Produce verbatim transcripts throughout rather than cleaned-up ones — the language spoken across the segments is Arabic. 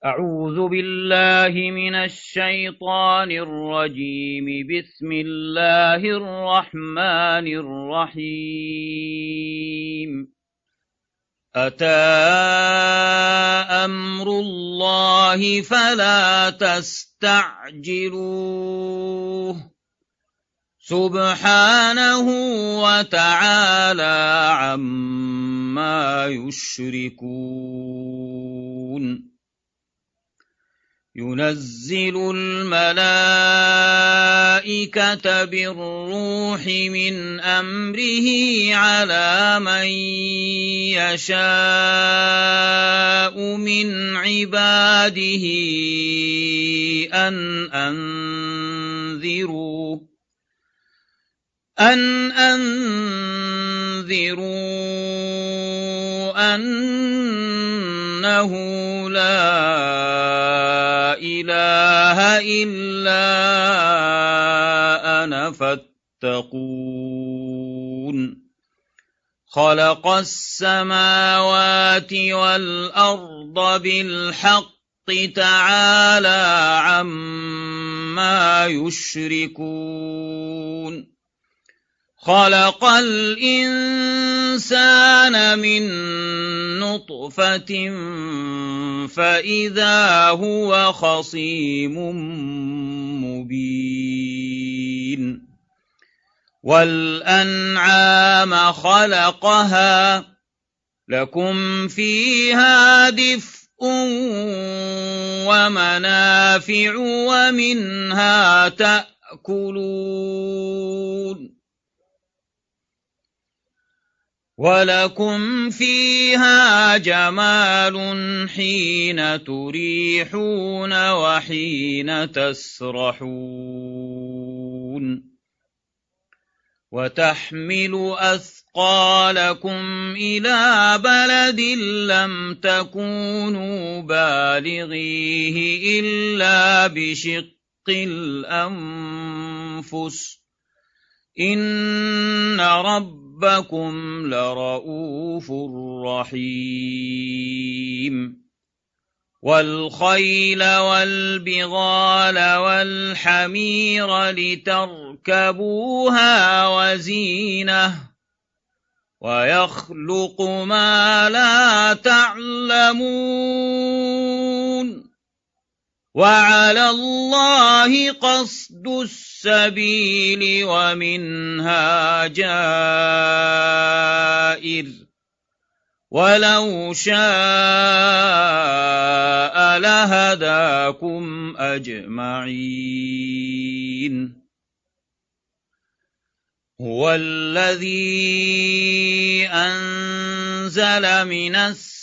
أعوذ بالله من الشيطان الرجيم. بسم الله الرحمن الرحيم. أتى أمر الله فلا تستعجلوه سبحانه وتعالى عما يشركون. ينزل الملائكة بالروح من أمره على من يشاء من عباده أن أنذروا أن أنذروا أنه لا إله إلا أنا فاتقون. خلق السماوات والأرض بالحق تعالى عما يشركون. خلق الإنسان من نطفة فإذا هو خصيم مبين. والأنعام خلقها لكم فيها دفء ومنافع ومنها تأكلون ولكم فيها جمال حين تريحون وحين تسرحون. وتحمل أثقالكم إلى بلد لم تكونوا بالغيه إلا بشق الأنفس إن ربكم لرؤوف رحيم. والخيل والبغال والحمير لتركبوها وزينة ويخلق ما لا تعلمون. وعلى الله قصد السبيل ومنها جائر ولو شاء لهداكم أجمعين. هو الذي أنزل من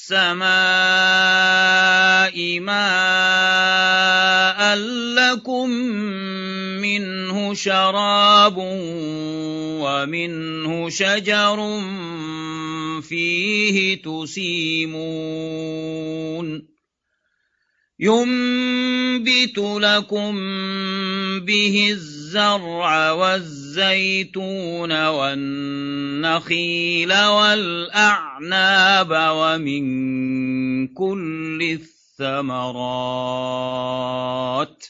السماء ماء لكم منه شراب ومنه شجر فيه تسيمون. ينبت لكم به الزرع والزيتون والنخيل والأعناب ومن كل الثمرات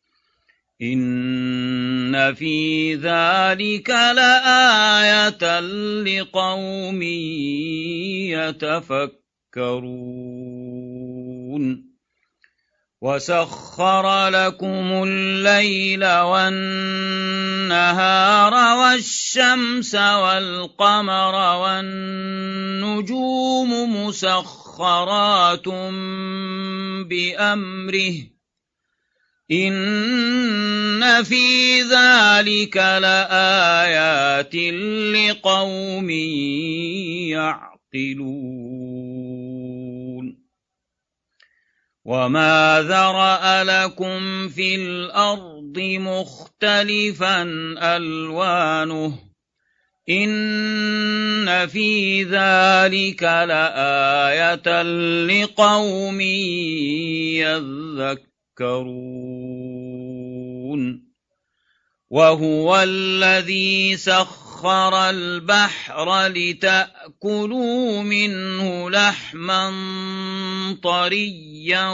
إن في ذلك لآية لقوم يتفكرون. وسخر لكم الليل والنهار والشمس والقمر والنجوم مسخرات بأمره إن في ذلك لآيات لقوم يعقلون. وما ذرأ لكم في الأرض مختلفا ألوانه إن في ذلك لآية لقوم يذكرون. وهو الذي سخر وسخر البحر لتأكلوا منه لحما طريا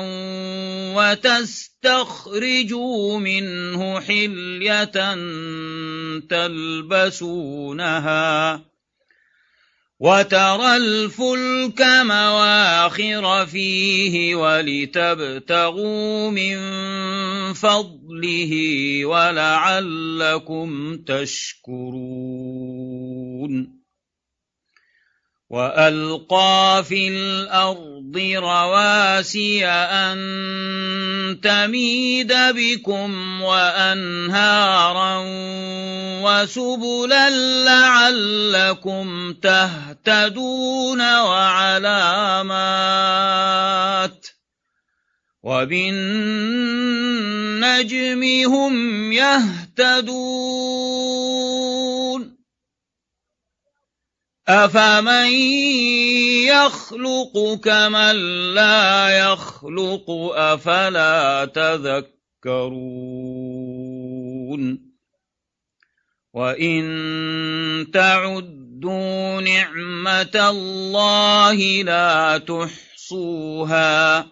وتستخرجوا منه حلية تلبسونها وترى الفلك مواخر فيه ولتبتغوا من فضله ولعلكم تشكرون وألقى في الأرض رواسي أن تميد بكم وأنهارا وسبلا لعلكم تهتدون وعلامات وبالنجم هم يهتدون أفمن يخلق كمن لا يخلق أفلا تذكرون وإن تعدوا نعمة الله لا تحصوها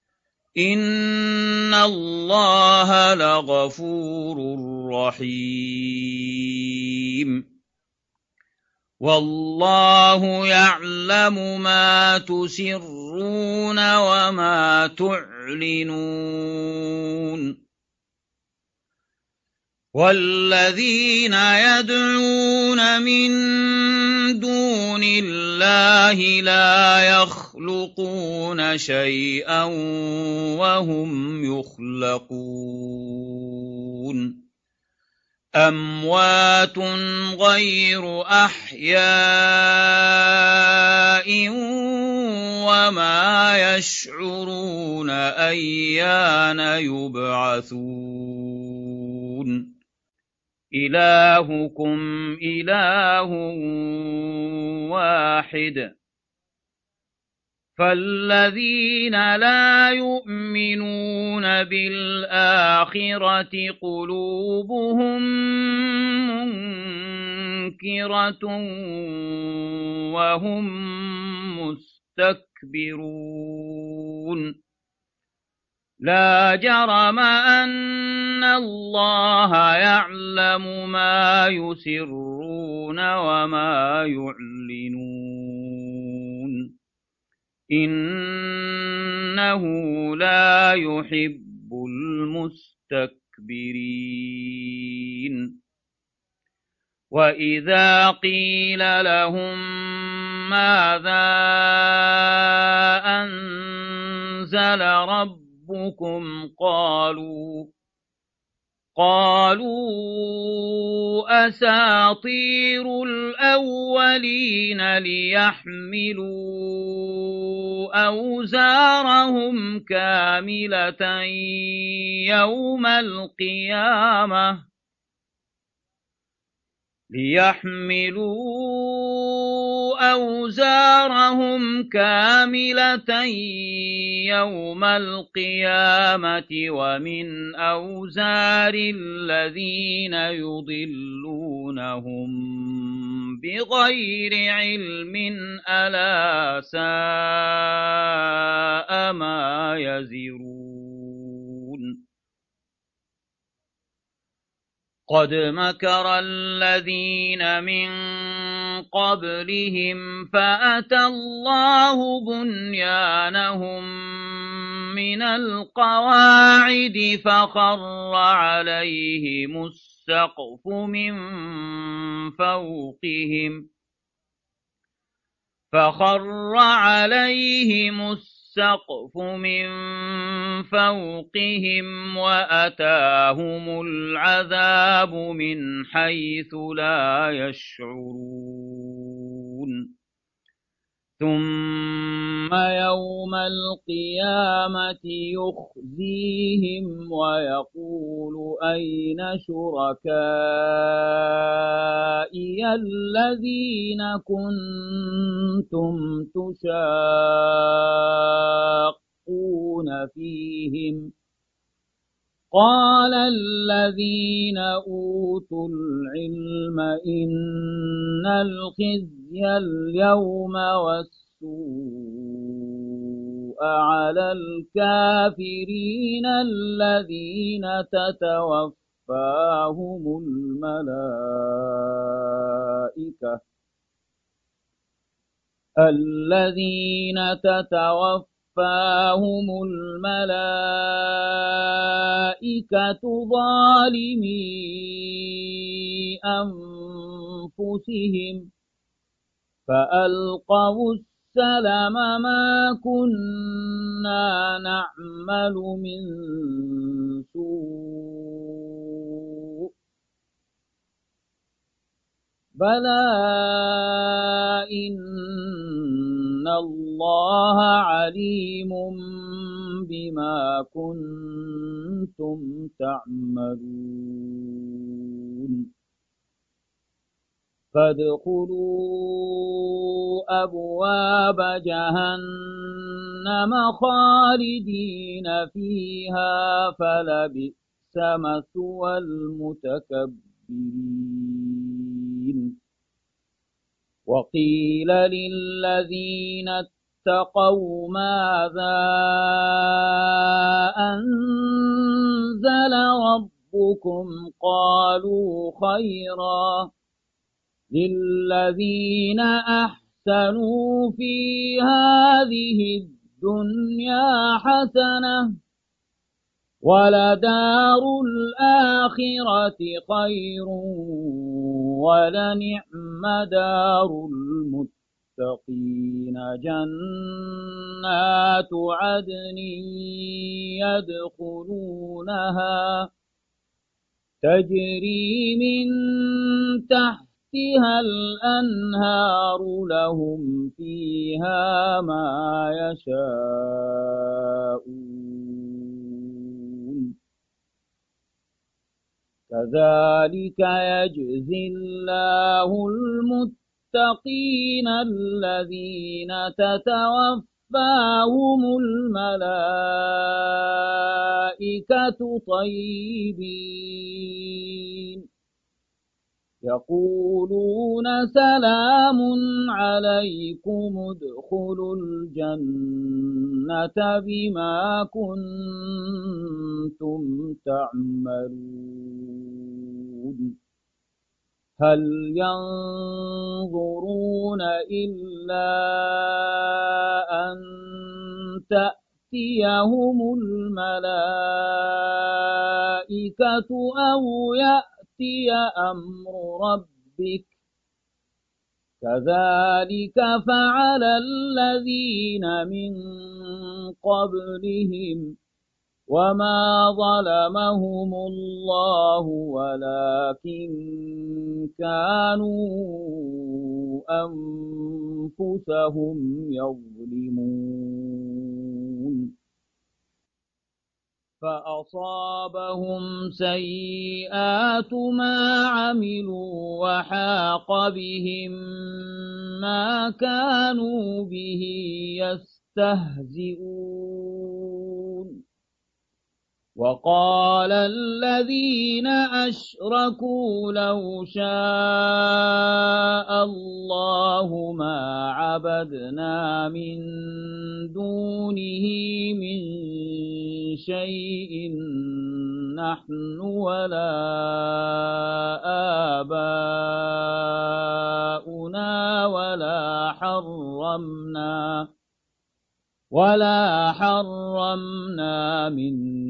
إن الله لغفور رحيم والله يعلم ما تسرون وما تعلنون والذين يدعون من دون الله لا يخلقون شيئا وهم يخلقون أموات غير أحياء وما يشعرون أيان يبعثون إلهكم إله واحد فالذين لا يؤمنون بالآخرة قلوبهم منكرة وهم مستكبرون لا جرم أن الله يعلم ما يسرون وما يعلنون إنه لا يحب المستكبرين وإذا قيل لهم ماذا أنزل ربكم قالوا قالوا أساطير الأولين ليحملوا أوزارهم كاملة يوم القيامة ليحملوا أوزارهم كاملة يوم القيامة ومن أوزار الذين يضلونهم بغير علم ألا ساء ما يزرون قد مكر الذين من قبلهم فأتى الله بنيانهم من القواعد فخر عليهم السقف من فوقهم فخر عليهم السقف السقف من فوقهم وأتاهم العذاب من حيث لا يشعرون ثم يوم القيامة يخزيهم ويقول أين شركائي الذين كنتم تشاقون فيهم قال الذين أوتوا العلم إن الخزي اليوم والسوء على الكافرين الذين تتوفاهم الملائكة الذين تتوفاهم الملائكة ظالمي أنفسهم فألقوا السلم ما كنا نعمل من سوء بلى إن الله عليم بما كنتم تعملون فادخلوا أبواب جهنم خالدين فيها فلبئس مثوى المتكبرين وقيل للذين اتقوا ماذا أنزل ربكم قالوا خيرا للذين أحسنوا في هذه الدنيا حسنة ولدار الآخرة خير ولنعم دار المتقين جنات عدن يدخلونها تجري من تحتها الأنهار لهم فيها ما يشاءون كذلك يجزي الله المتقين الذين تتوفاهم الملائكة طيبين يقولون سلام عليكم ادخلوا الجنة بما كنتم تعملون هل ينظرون إلا أن تأتيهم الملائكة أو يأتي أمر ربك كذلك فعل الذين من قبلهم وما ظلمهم الله ولكن كانوا أنفسهم يظلمون فأصابهم سيئات ما عملوا وحاق بهم ما كانوا به يستهزئون وقال الذين أشركوا لو شاء الله ما عبدنا من دونه من شيء نحن ولا آباؤنا ولا حرمنا ولا حرمنا من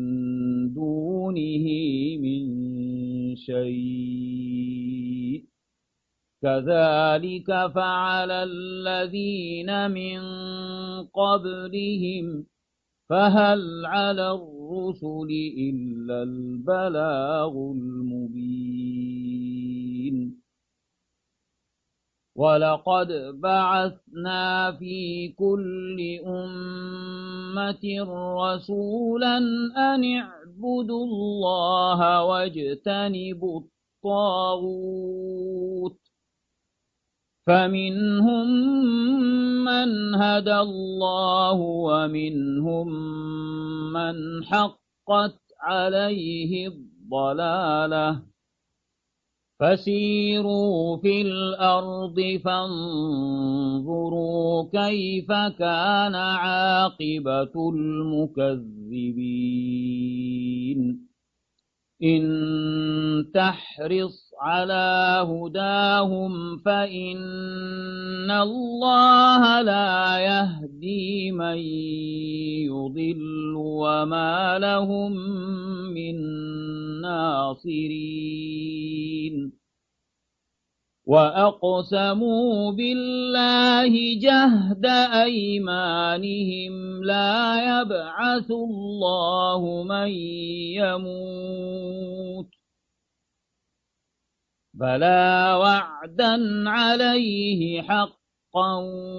دونه من شيء كذلك فعل الذين من قبلهم فهل على الرسل إلا البلاغ المبين ولقد بعثنا في كل أمة رسولا أن اعبدوا الله واجتنبوا الطاغوت فمنهم من هدى الله ومنهم من حقت عليه الضلالة فسيروا في الأرض فانظروا كيف كان عاقبة المكذبين إن تحرص على هداهم فإن الله لا يهدي من يضل وما لهم من ناصرين وأقسموا بالله جهد أيمانهم لا يبعث الله من يموت بلى وعدا عليه حقا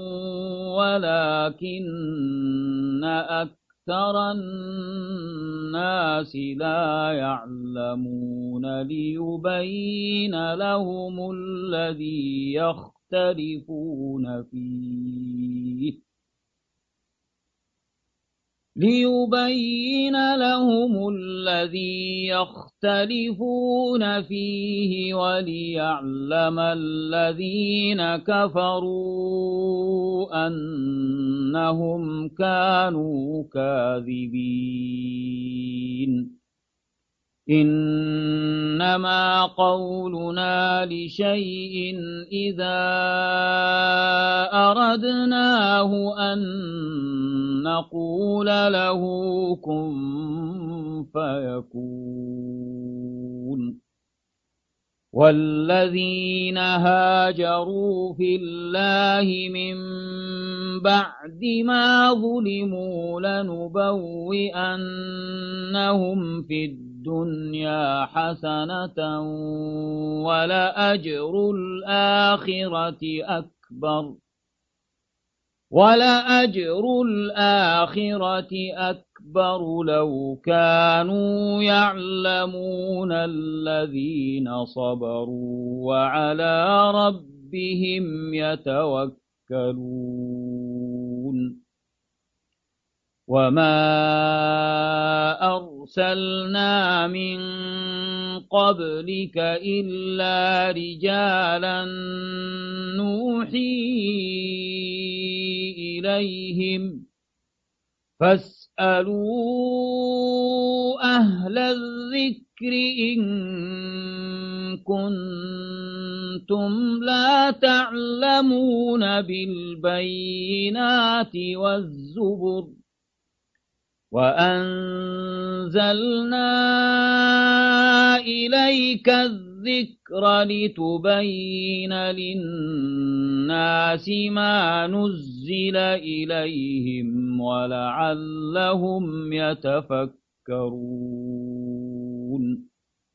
ولكن أكثر الناس لا يعلمون ليبين لهم الذي يختلفون فيه ليبين لهم الذي يختلفون فيه وليعلم الذين كفروا أنهم كانوا كاذبين إنما قولنا لشيء إذا أردناه أن نقول له كن فيكون والذين هاجروا في الله من بعد ما ظلموا لنبوئنهم في الدنيا حسنة ولأجر الآخرة أكبر ولأجر الآخرة أكبر لو كانوا يعلمون الذين صبروا وعلى ربهم يتوكلون وما أرسلنا من قبلك إلا رجالا نوحي إليهم فاسألوا أهل الذكر إن كنتم لا تعلمون بالبينات والزبر وأنزلنا إليك الذكر لتبين للناس ما نزل إليهم ولعلهم يتفكرون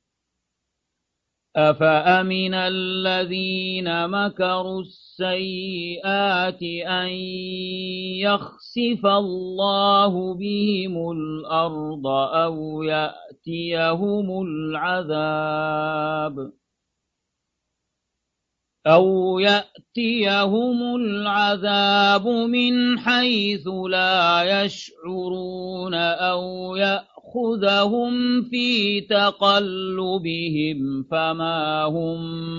أفأمن الذين مكروا السيئات أن يخسف الله بهم الأرض أو يأتيهم العذاب أو يأتيهم العذاب من حيث لا يشعرون أو يأخذهم في تقلبهم فما هم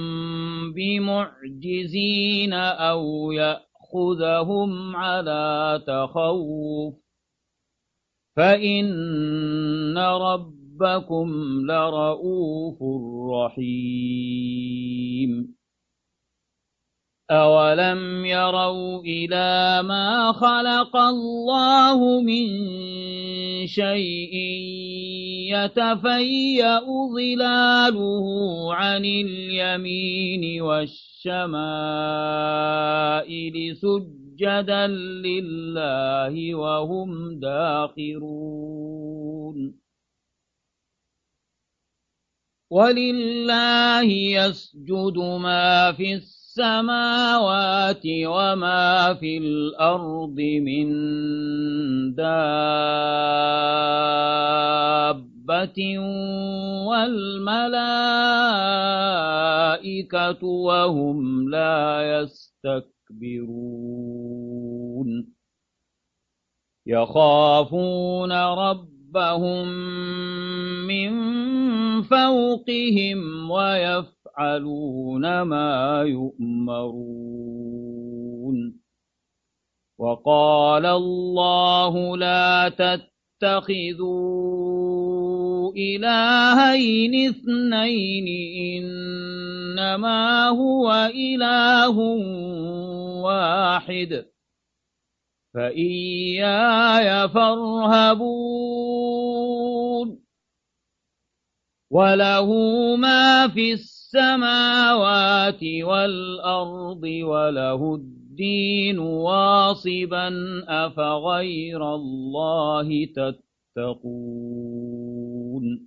بمعجزين أو يأخذهم على تخوف فإن ربكم لرؤوف رحيم أولم يروا إلى ما خلق الله من شيء يتفيأ ظلاله عن اليمين والشمائل سجدا لله وهم داخرون ولله يسجد ما في السماء السماوات وما في الأرض من دابة والملائكة وهم لا يستكبرون يخافون رب ربهم من فوقهم ويفعلون ما يؤمرون. وقال الله لا تتخذوا إلهين اثنين إنما هو إله واحد فإياي فارهبون. وله ما في السماوات والأرض وله الدين واصبا أفغير الله تتقون.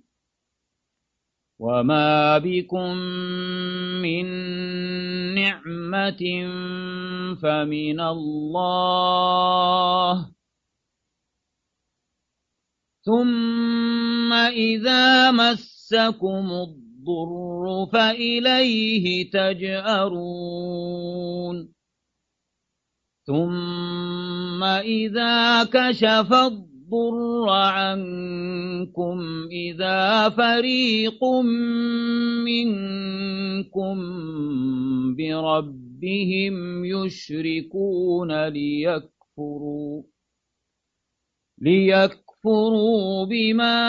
وما بكم من نعمة فمن الله ثم إذا مسكم الضر فإليه تجأرون. ثم إذا كشف الضر عنكم إذا فريق منكم بربهم يشركون ليكفروا ليكفروا بما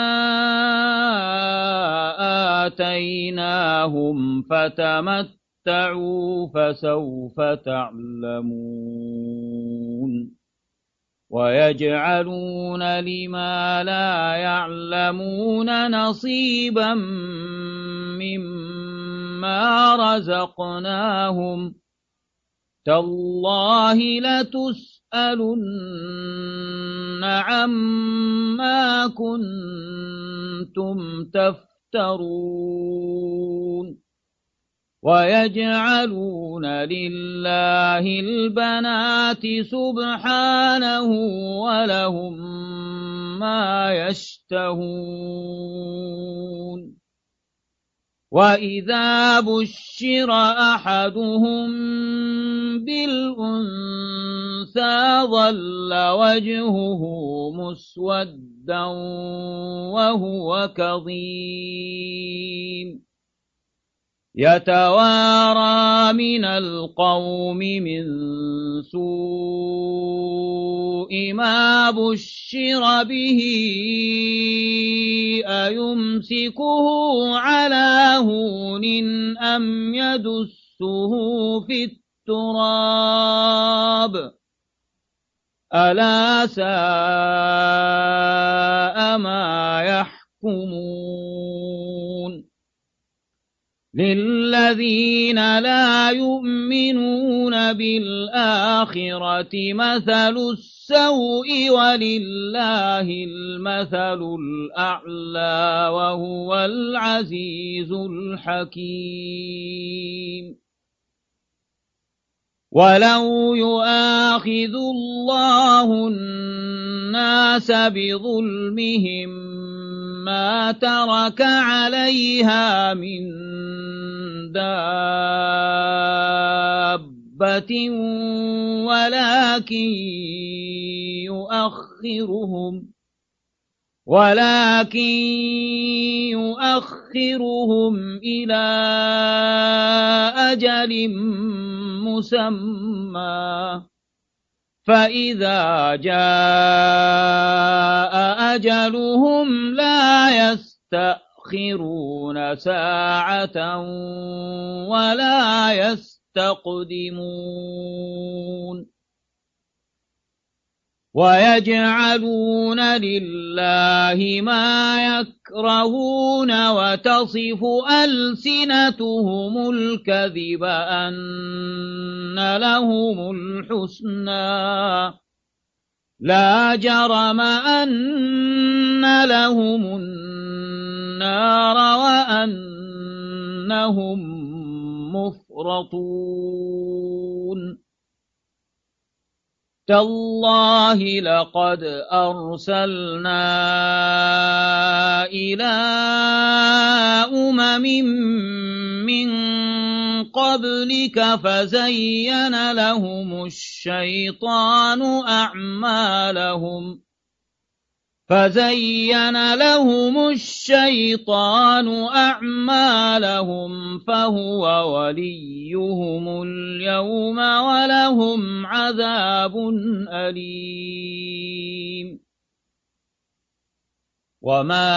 آتيناهم فتمتعوا فسوف تعلمون. ويجعلون لما لا يعلمون نصيبا مما رزقناهم تالله لتسألن عما كنتم تفترون. ويجعلون لله البنات سبحانه ولهم ما يشتهون. وإذا بشر أحدهم بالأنثى ظل وجهه مسودا وهو كظيم يتوارى من القوم من سوء ما بشر به أيمسكه على هون أم يدسه في التراب ألا ساء ما يحكمون. للذين لا يؤمنون بالآخرة مثل السوء ولله المثل الأعلى وهو العزيز الحكيم. ولو يؤاخذ الله الناس بظلمهم ما ترك عليها من دابة ولكن يؤخرهم ولكن يؤخرهم إلى أجل مسمى فإذا جاء أجلهم لا يستأخرون ساعة ولا يستقدمون. ويجعلون لله ما يكرهون وتصف ألسنتهم الكذب أن لهم الحسنى لا جرم أن لهم النار وأنهم مفرطون. تالله لقد أرسلنا إلى أمم من قبلك فزين لهم الشيطان أعمالهم فزين لهم الشيطان أعمالهم فهو وليهم اليوم ولهم عذاب أليم وما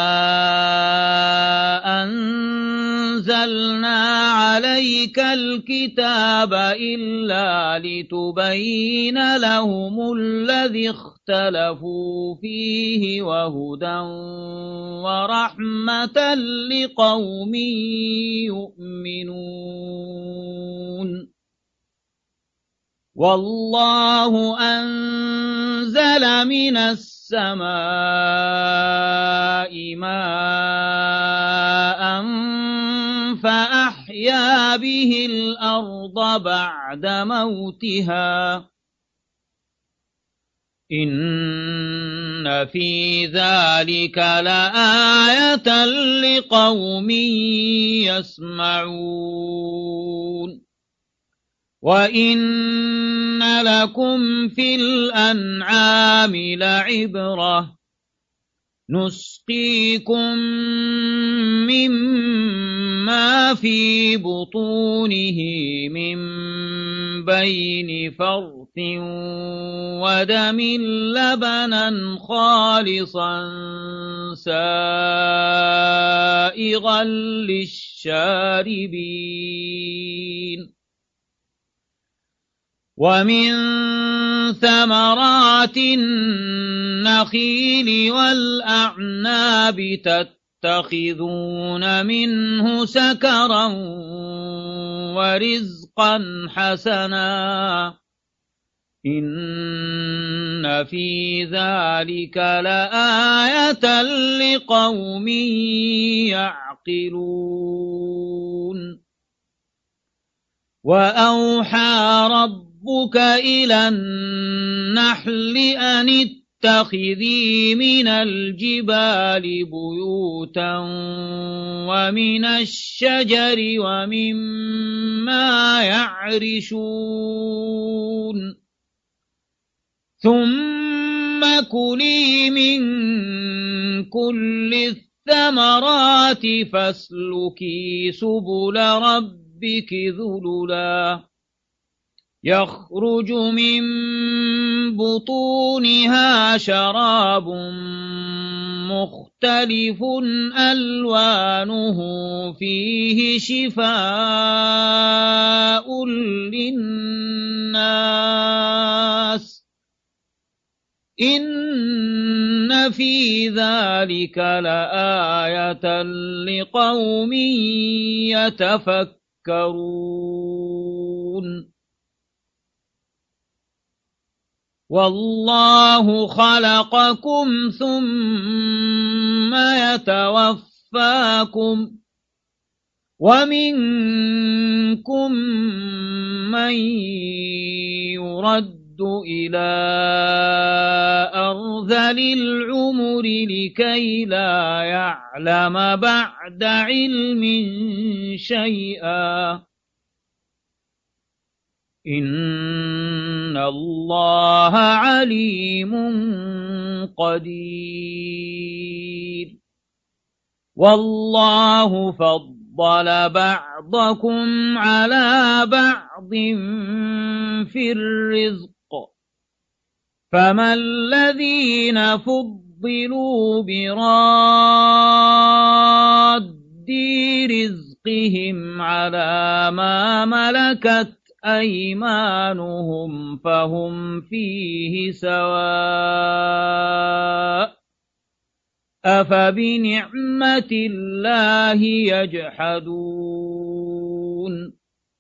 أنزلنا عليك الكتاب إلا لتبين لهم الذي اختلفوا فيه وهدى ورحمة لقوم يؤمنون والله أنزل من السماء ماء فأحيا به الأرض بعد موتها إن في ذلك لآية لقوم يسمعون وَإِنَّ لَكُمْ فِي الْأَنْعَامِ لَعِبْرَةً نُسْقِيكُم مِّمَّا فِي بُطُونِهِ مِن بَيْنِ فَرْثٍ وَدَمٍ لَّبَنًا خَالِصًا سَائِغًا لِّلشَّارِبِينَ وَمِن ثَمَرَاتِ النَّخِيلِ وَالْأَعْنَابِ تَتَّخِذُونَ مِنْهُ سَكَرًا وَرِزْقًا حَسَنًا إِنَّ في ذَلِكَ لَآيَةً لِقَوْمٍ يَعْقِلُونَ وَأَوْحَى رَبُّكَ ربك إلى النحل أن اتخذي من الجبال بيوتا ومن الشجر ومما يعرشون ثم كلي من كل الثمرات فاسلكي سبل ربك ذللا يخرج من بطونها شراب مختلف ألوانه فيه شفاء للناس إن في ذلك لآية لقوم يتفكرون والله خلقكم ثم يتوفاكم ومنكم من يرد إلى أرذل العمر لكي لا يعلم بعد علم شيئا إن الله عليم قدير والله فضل بعضكم على بعض في الرزق فما الذين فضلوا براد رزقهم على ما ملكت أيمانهم فهم فيه سواء أفبنعمة الله يجحدون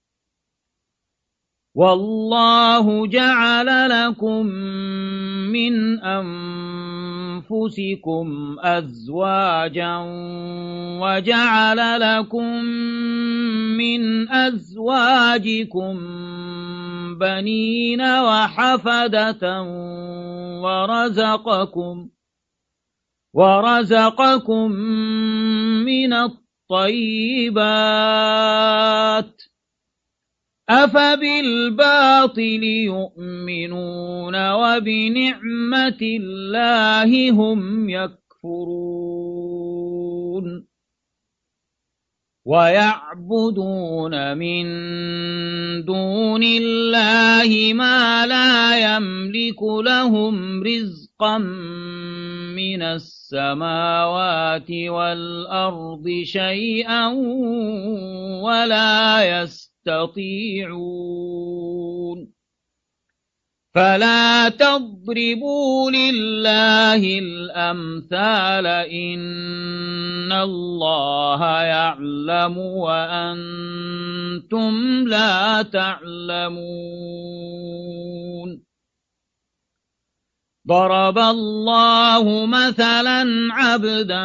والله جعل لكم من أنفسكم أزواجا وجعل لكم من أزواجكم بنين وحفدة ورزقكم ورزقكم من الطيبات أفبالباطل يؤمنون وبنعمة الله هم يكفرون ويعبدون من دون الله ما لا يملك لهم رزقا من السماوات والأرض شيئا ولا يستطيعون فلا تضربوا لله الأمثال إن الله يعلم وأنتم لا تعلمون ضرب الله مثلا عبدا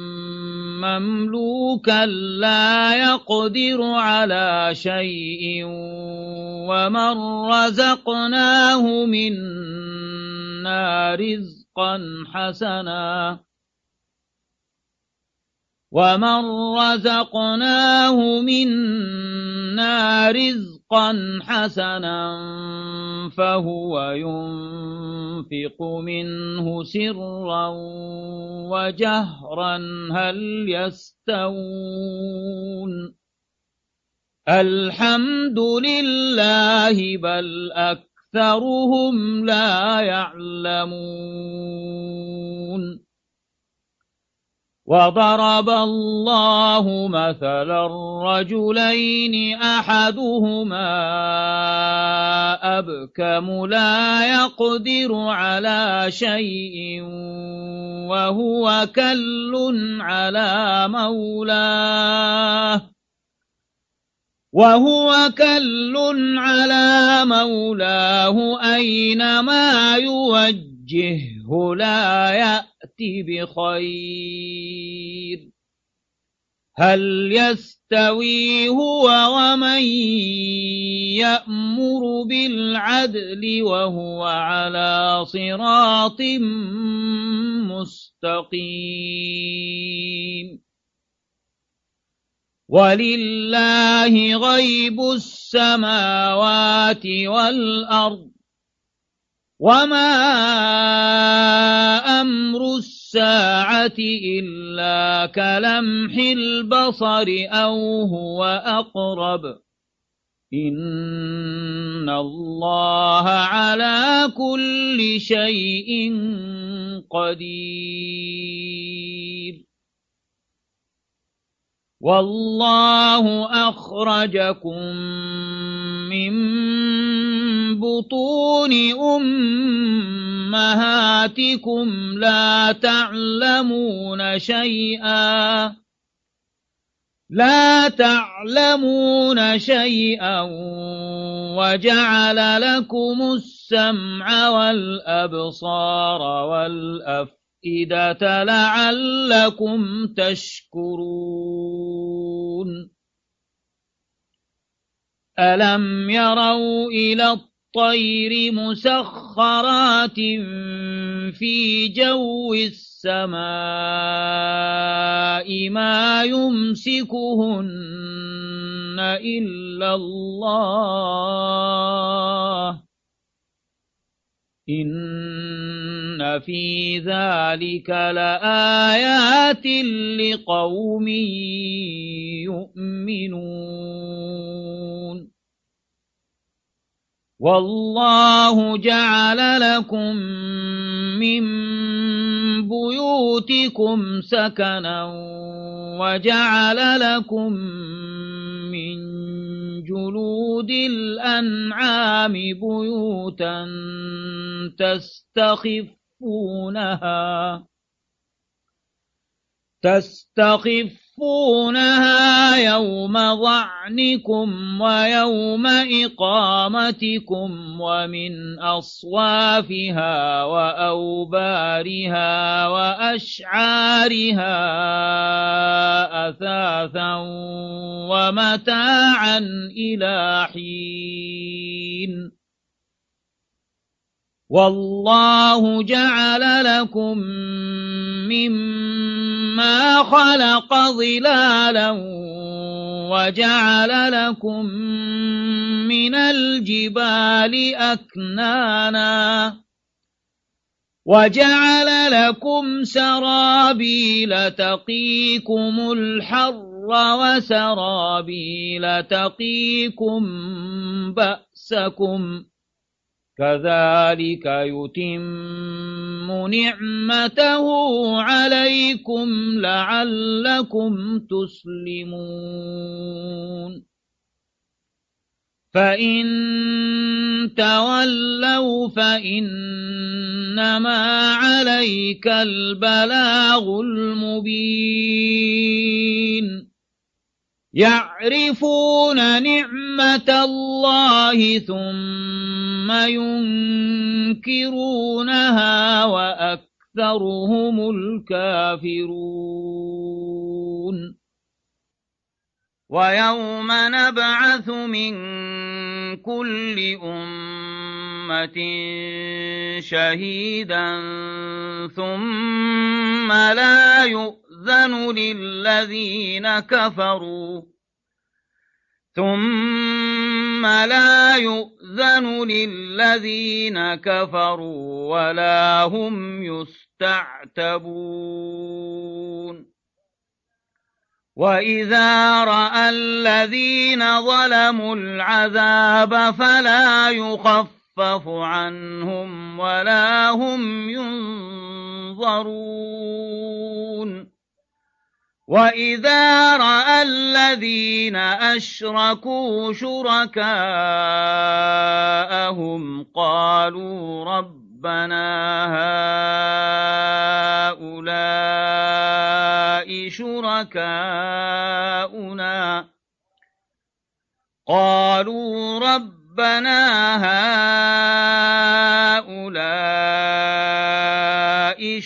مملوكا لا يقدر على شيء ومن رزقناه منا رزقا حسنا ومن رزقناه منا رزقا حسنا فهو ينفق منه سرا وجهرا هل يستوون الحمد لله بل أكثرهم لا يعلمون وضرب الله مثلا رجلين أحدهما أبكم لا يقدر على شيء وهو كل على مولاه وهو كل على مولاه أينما يوجهه لا يأتي بخير هل يستوي هو ومن يأمر بالعدل وهو على صراط مستقيم ولله غيب السماوات والأرض وما أمر الساعة إلا كلمح البصر أو هو أقرب إن الله على كل شيء قدير والله أخرجكم من بطون أمهاتكم لا تعلمون شيئا لا تعلمون شيئا وجعل لكم السمع والأبصار والأفئدة إذا لعلكم تشكرون ألم يروا إلى الطير مسخرات في جو السماء ما يمسكهن إلا الله إن في ذلك لآيات لقوم يؤمنون والله جعل لكم من بيوتكم سكنا وجعل لكم من جلود الأنعام بيوتا تستخفونها تستخفونها يوم ظعنكم ويوم إقامتكم ومن أصوافها وأوبارها وأشعارها أثاثا ومتاعا إلى حين والله جعل لكم مما ما خلق ظلالا وجعل لكم من الجبال أكنانا وجعل لكم سرابيل تقيكم الحر وسرابيل تقيكم بأسكم كذلك يتم نعمته عليكم لعلكم تسلمون فإن تولوا فإنما عليك البلاغ المبين يعرفون نعمة الله ثم ينكرونها وأكثرهم الكافرون ويوم نبعث من كل أمة شهيدا ثم لا يؤذن للذين كفروا ثم لا يؤذن للذين كفروا ولا هم يستعتبون وإذا رأى الذين ظلموا العذاب فلا يخفف عنهم ولا هم ينظرون وإذا رأى الذين أشركوا شركاءهم قالوا ربنا هؤلاء شركاؤنا قالوا ربنا هؤلاء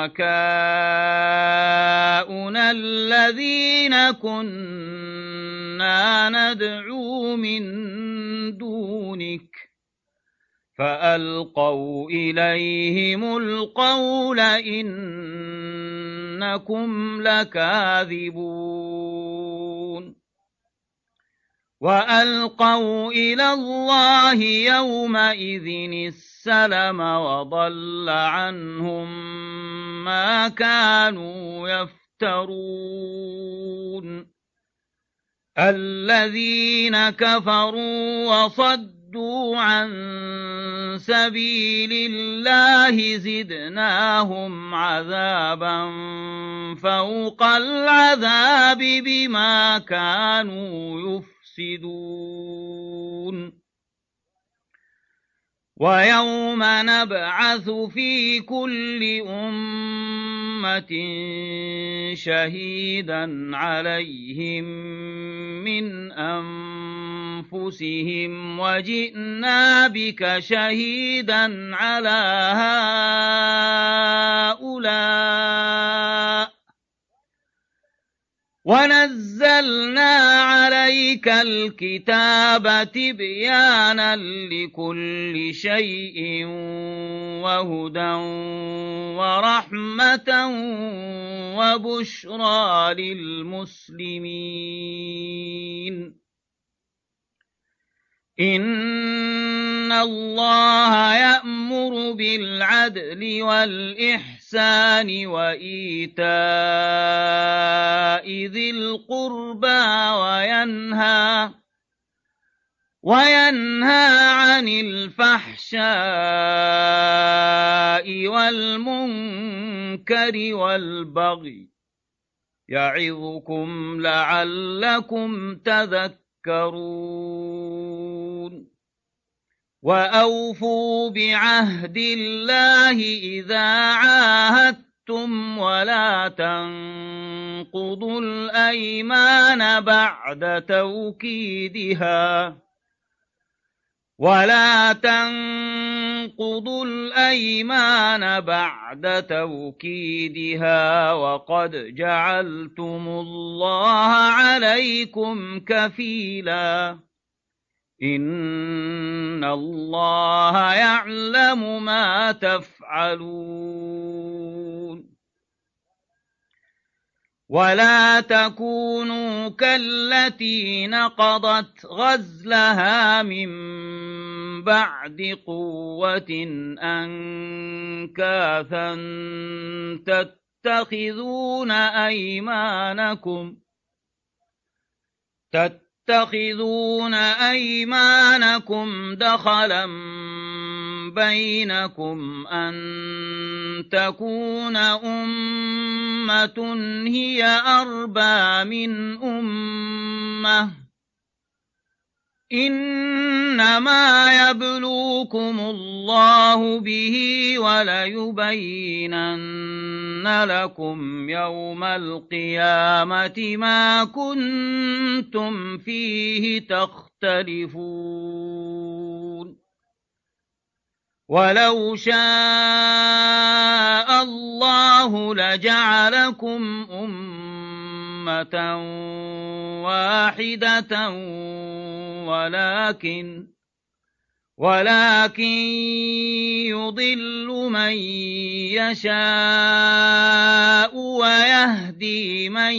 شركاؤنا الذين كنا ندعو من دونك فألقوا إليهم القول إنكم لكاذبون وألقوا إلى الله يومئذ السلم وضل عنهم ما كانوا يفترون الذين كفروا وصدوا عن سبيل الله زدناهم عذابا فوق العذاب بما كانوا يفسدون ويوم نبعث في كل أمة شهيدا عليهم من أنفسهم وجئنا بك شهيدا على هؤلاء ونزلنا عليك الكتاب تبيانا لكل شيء وهدى ورحمة وبشرى للمسلمين إن الله يأمر بالعدل والإحسان وإيتاء ذي القربى وينهى وينهى عن الفحشاء والمنكر والبغي يعظكم لعلكم تذكرون وأوفوا بعهد الله إذا عاهدتم ولا تنقضوا الأيمان بعد توكيدها ولا تنقضوا الأيمان بعد توكيدها وقد جعلتم الله عليكم كفيلا إن الله يعلم ما تفعلون ولا تكونوا كالتي نقضت غزلها من بعد قوة أنكاثا تتخذون أيمانكم تتخذون أيمانكم دخلا بينكم أن تكون أمة هي أربى من أمة إنما يبلوكم الله به وليبينن لكم يوم القيامة ما كنتم فيه تختلفون ولو شاء الله لجعلكم أمة واحدة ولكن ولكن يضل من يشاء ويهدي من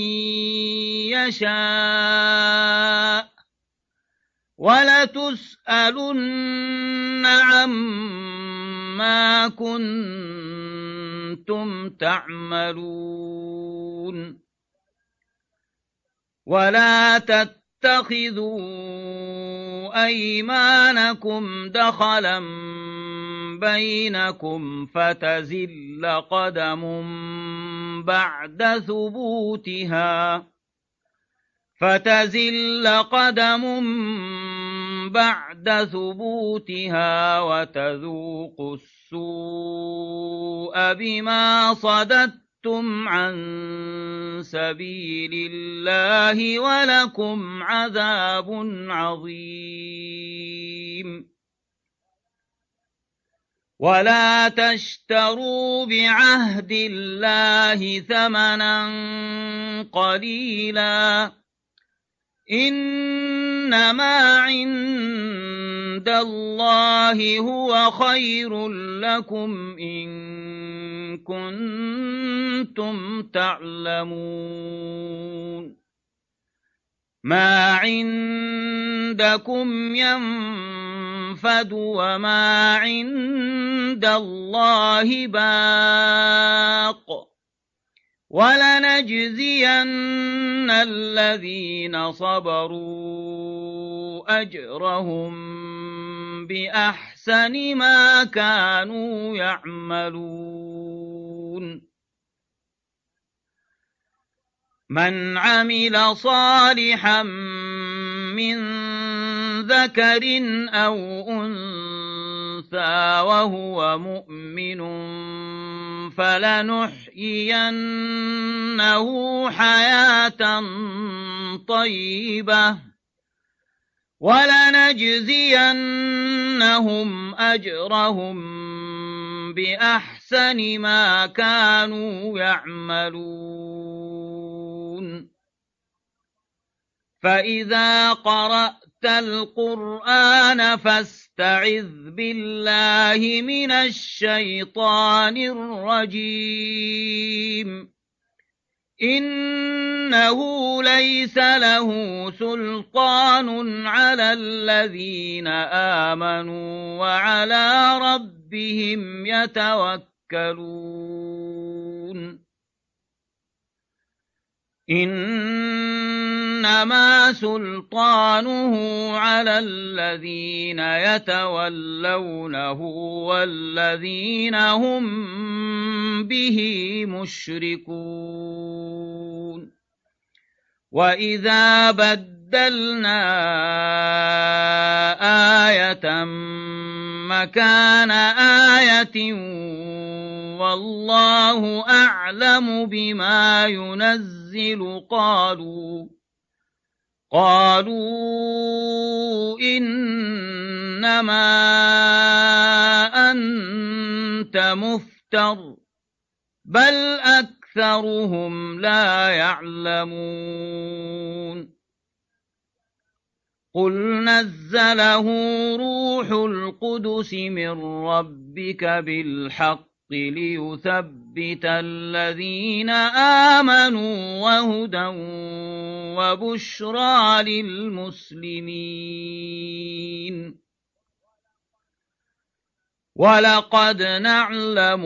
يشاء ولتسألن عما كنتم تعملون ولا تتخذوا أيمانكم دخلا بينكم فتزل قدم بعد ثبوتها فتزل قدم بعد ثبوتها وتذوقوا السوء بما صددتم عن سبيل الله ولكم عذاب عظيم ولا تشتروا بعهد الله ثمنا قليلا إنما عند الله هو خير لكم إن كنتم تعلمون ما عندكم ينفد وما عند الله باق ولنجزين الذين صبروا أجرهم بأحسن ما كانوا يعملون من عمل صالحا من ذكر أو أنثى وهو مؤمن فلنحيينه حياة طيبة ولنجزينهم أجرهم بأحسن ما كانوا يعملون فإذا قرأت القرآن فاستعذ بالله من الشيطان الرجيم إنه ليس له سلطان على الذين آمنوا وعلى ربهم يتوكلون إنما سلطانه على الذين يتولونه والذين هم به مشركون وإذا بدلنا آية مكان آية والله أعلم بما ينزل قالوا قالوا إنما أنت مفتر بل أكثرهم لا يعلمون قل نزله روح القدس من ربك بالحق ليثبت الذين آمنوا وهدى وبشرى للمسلمين. ولقد نعلم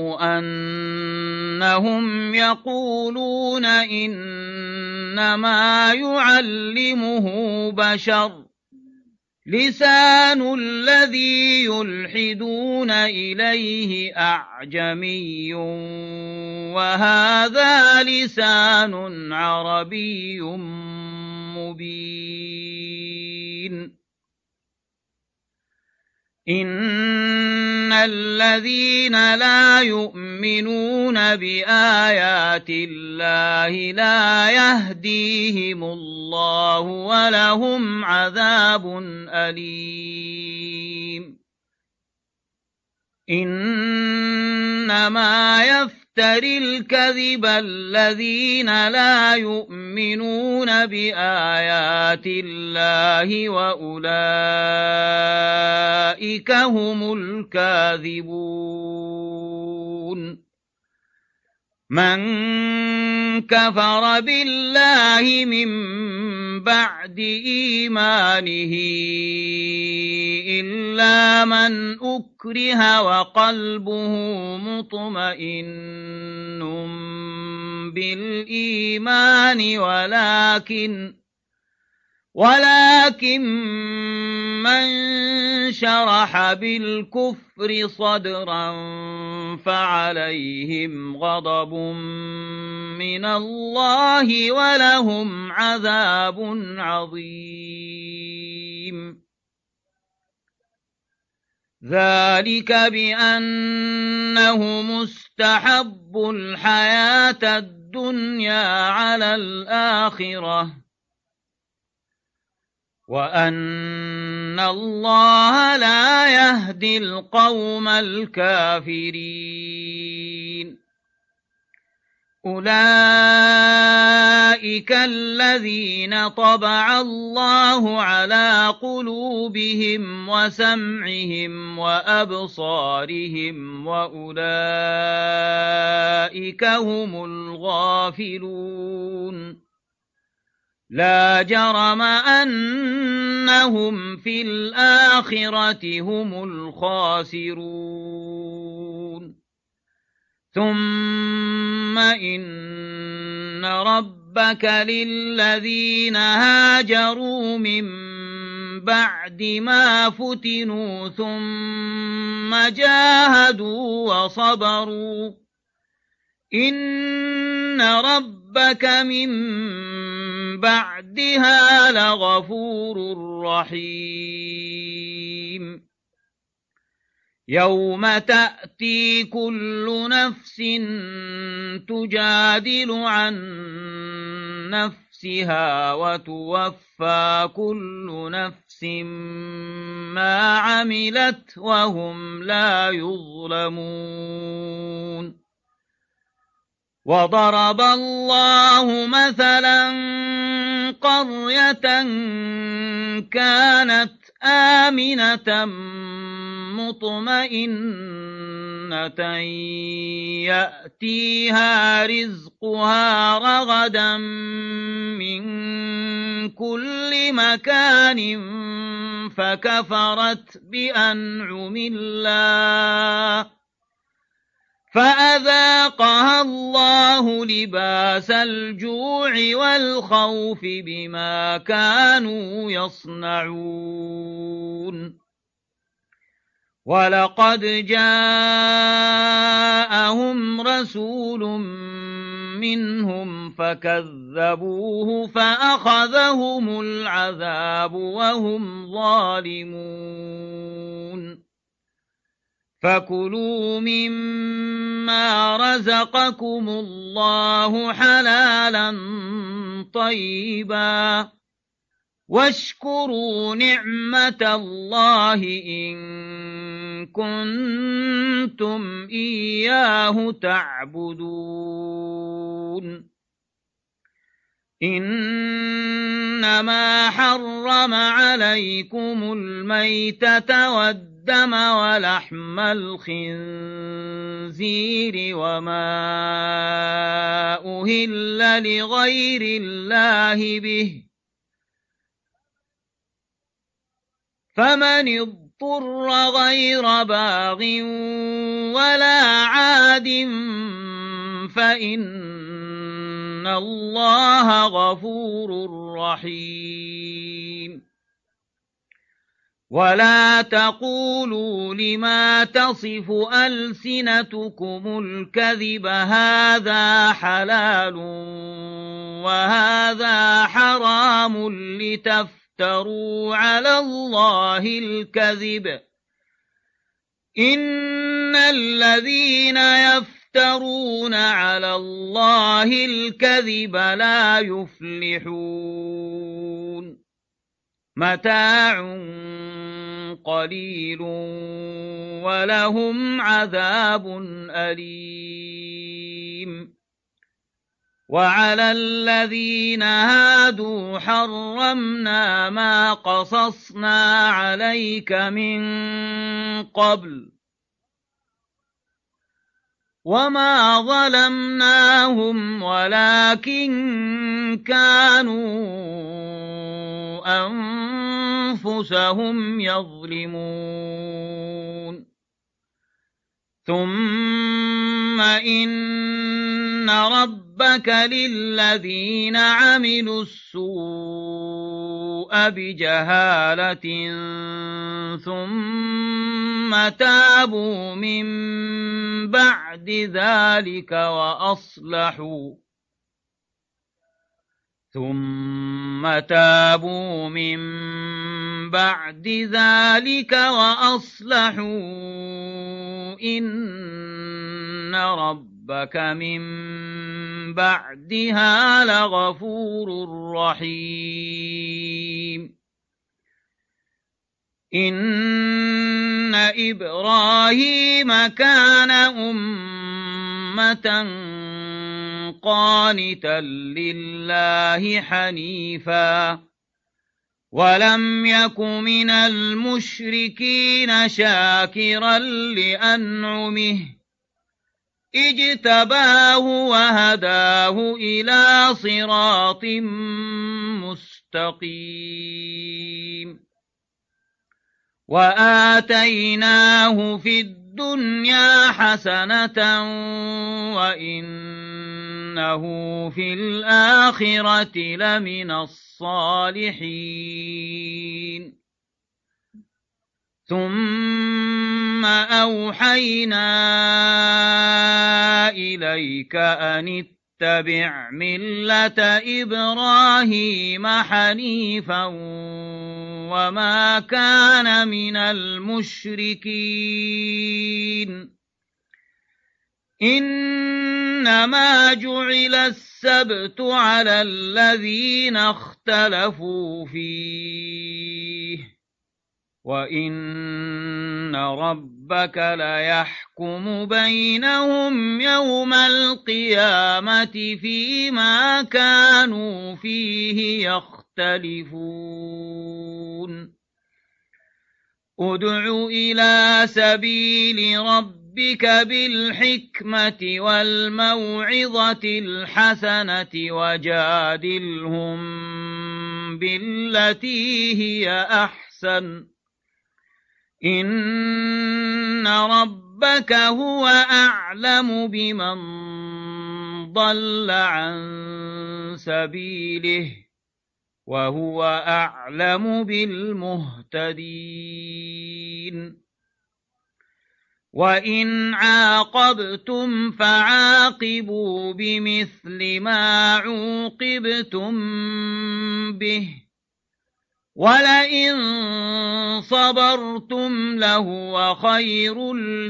أنهم يقولون إنما يعلمه بشر لسان الذي يلحدون إليه أعجمي وهذا لسان عربي مبين. إن الذين لا يؤمنون بآيات الله لا يهديهم الله ولهم عذاب أليم. إنما يفتري الكذب الذين لا يؤمنون بآيات الله وأولئك هم الكاذبون. من كفر بالله من بعد إيمانه إلا من أكره وقلبه مطمئن بالإيمان ولكن ولكن من شرح بالكفر صدرا فعليهم غضب من الله ولهم عذاب عظيم. ذلك بأنه مستحب الحياة الدنيا على الآخرة وأن الله لا يهدي القوم الكافرين. أولئك الذين طبع الله على قلوبهم وسمعهم وأبصارهم وأولئك هم الغافلون. لا جرم أنهم في الآخرة هم الخاسرون. ثم إن ربك للذين هاجروا من بعد ما فتنوا ثم جاهدوا وصبروا إن ربك من بعدها لغفور رحيم. يوم تأتي كل نفس تجادل عن نفسها وتوفى كل نفس ما عملت وهم لا يظلمون. وضرب الله مثلا قرية كانت آمنة مطمئنة يأتيها رزقها رغدا من كل مكان فكفرت بأنعم الله فأذاقها الله لباس الجوع والخوف بما كانوا يصنعون. ولقد جاءهم رسول منهم فكذبوه فأخذهم العذاب وهم ظالمون. فكلوا مما رزقكم الله حلالا طيبا واشكروا نعمة الله إن كنتم إياه تعبدون. إن إنما حرم عليكم الميتة والدم ولحم الخنزير وما أهل لغير الله به، فمن اضطر غير باغ ولا عاد فإن الله غفور رحيم. ولا تقولوا لما تصف ألسنتكم الكذب هذا حلال وهذا حرام لتفتروا على الله الكذب، إن الذين يفترون على الله الكذب لا يفلحون. متاع قليل ولهم عذاب أليم. وعلى الذين هادوا حرمنا ما قصصنا عليك من قبل وما ظلمناهم ولكن كانوا أنفسهم يظلمون. ثم إن ربك للذين عملوا السوء بجهالة ثم تابوا من بعد ذلك وأصلحوا ثم تابوا من بعد ذلك وأصلحوا إن ربك من بعدها لغفور رحيم. إن إبراهيم كان أمة قانتا لله حنيفا ولم يك من المشركين شاكرا لأنعمه اجتباه وهداه إلى صراط مستقيم. وآتيناه في الدنيا حسنة وإنه في الآخرة لمن الصالحين. ثم أوحينا إليك أن اتبع ملة إبراهيم حنيفا وما كان من المشركين. إنما جعل السبت على الذين اختلفوا فيه وإن ربك ليحكم بينهم يوم القيامة فيما كانوا فيه يختلفون. ادع إلى سبيل ربك بالحكمة والموعظة الحسنة وجادلهم بالتي هي أحسن إن ربك هو أعلم بمن ضل عن سبيله وهو أعلم بالمهتدين. وإن عاقبتم فعاقبوا بمثل ما عوقبتم به ولئن صبرتم لهو خير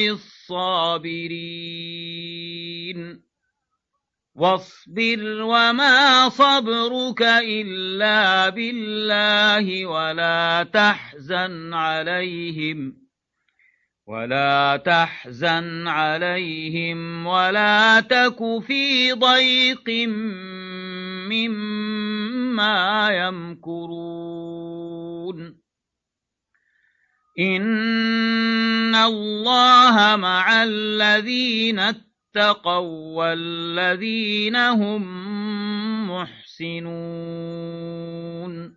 للصابرين. واصبر وما صبرك إلا بالله ولا تحزن عليهم ولا تحزن عليهم ولا تك في ضيق مما ما يمكرون إن الله مع الذين اتقوا والذين هم محسنون